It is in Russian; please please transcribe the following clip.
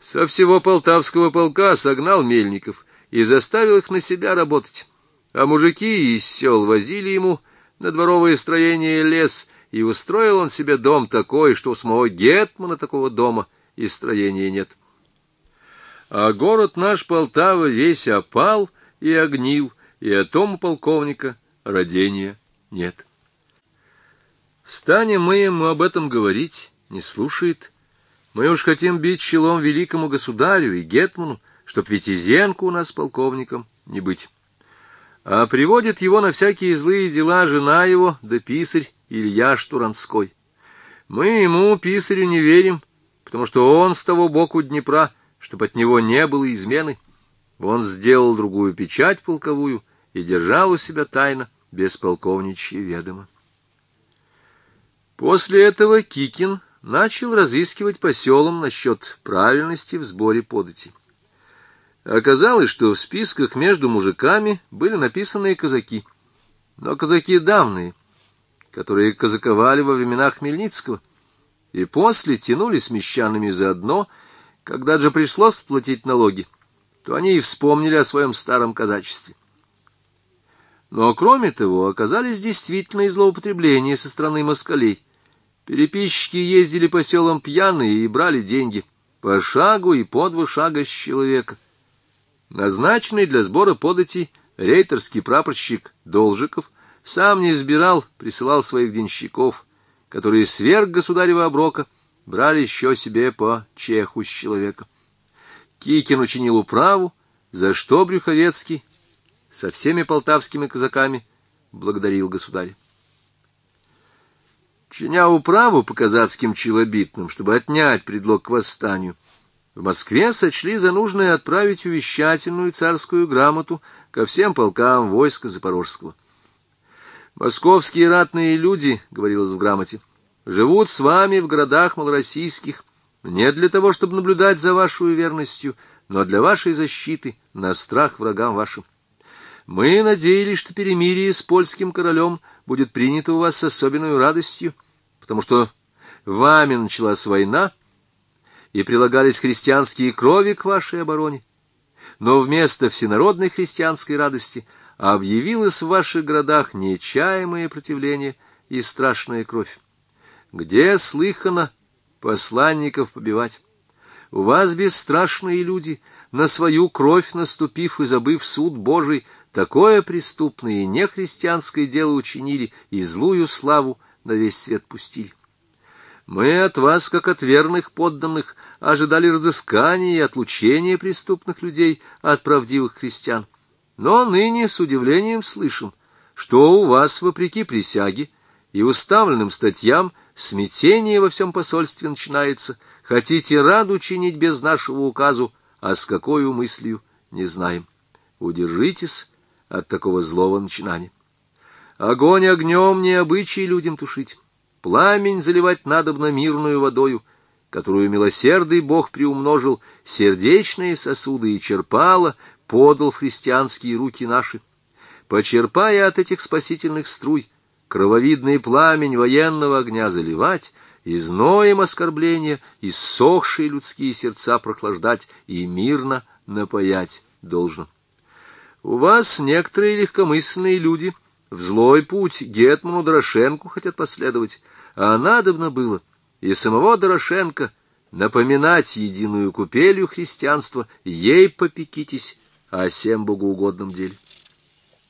Со всего Полтавского полка согнал мельников и заставил их на себя работать, а мужики из сел возили ему на дворовое строение лес, и устроил он себе дом такой, что у самого гетмана такого дома и строения нет. А город наш Полтава весь опал и огнил, и о том у полковника родения нет. Станем мы ему об этом говорить, не слушает. Мы уж хотим бить челом великому государю и гетману, чтоб Витязенко у нас полковником не быть. А приводит его на всякие злые дела жена его, да писарь Илья Штуранской. Мы ему, писарю, не верим, потому что он с того боку Днепра, чтоб от него не было измены. Он сделал другую печать полковую и держал у себя тайно, без полковничьего ведома. После этого Кикин начал разыскивать по селам насчет правильности в сборе подати. Оказалось, что в списках между мужиками были написаны казаки, но казаки давние, которые казаковали во времена Хмельницкого, и после тянулись с мещанами заодно. Когда же пришлось платить налоги, то они и вспомнили о своем старом казачестве. Но кроме того, оказались действительно и злоупотребления со стороны москалей. Переписчики ездили по селам пьяные и брали деньги по шагу и по 2 шага с человека. Назначенный для сбора податей рейтерский прапорщик Должиков сам не избирал, присылал своих денщиков, которые сверх государева оброка брали еще себе по чеху с человека. Кикин учинил управу, за что Брюховецкий со всеми полтавскими казаками благодарил государя. Чиня управу по казацким челобитным, чтобы отнять предлог к восстанию, в Москве сочли за нужное отправить увещательную царскую грамоту ко всем полкам войска Запорожского. «Московские ратные люди, — говорилось в грамоте, — живут с вами в городах малороссийских не для того, чтобы наблюдать за вашей верностью, но для вашей защиты на страх врагам вашим. Мы надеялись, что перемирие с польским королем будет принято у вас с особенной радостью, потому что вами началась война, и прилагались христианские крови к вашей обороне. Но вместо всенародной христианской радости объявилось в ваших городах нечаемое противление и страшная кровь. Где слыхано посланников побивать? У вас, бесстрашные люди, на свою кровь наступив и забыв суд Божий, такое преступное и нехристианское дело учинили и злую славу на весь свет пустили. Мы от вас, как от верных подданных, ожидали разыскания и отлучения преступных людей от правдивых христиан. Но ныне с удивлением слышим, что у вас, вопреки присяге и уставленным статьям, смятение во всем посольстве начинается. Хотите раду чинить без нашего указу, а с какой мыслью не знаем. Удержитесь от такого злого начинания. Огонь огнем не обычай людям тушить. Пламень заливать надобно мирную водою, которую милосердный Бог приумножил, сердечные сосуды и черпала подал в христианские руки наши. Почерпая от этих спасительных струй, крововидный пламень военного огня заливать, и зноем оскорбления, иссохшие людские сердца прохлаждать и мирно напоять должно. У вас некоторые легкомысленные люди в злой путь гетману Дорошенку хотят последовать, а надобно было и самого Дорошенко напоминать единую купелью христианства, ей попекитесь о сем богоугодном деле.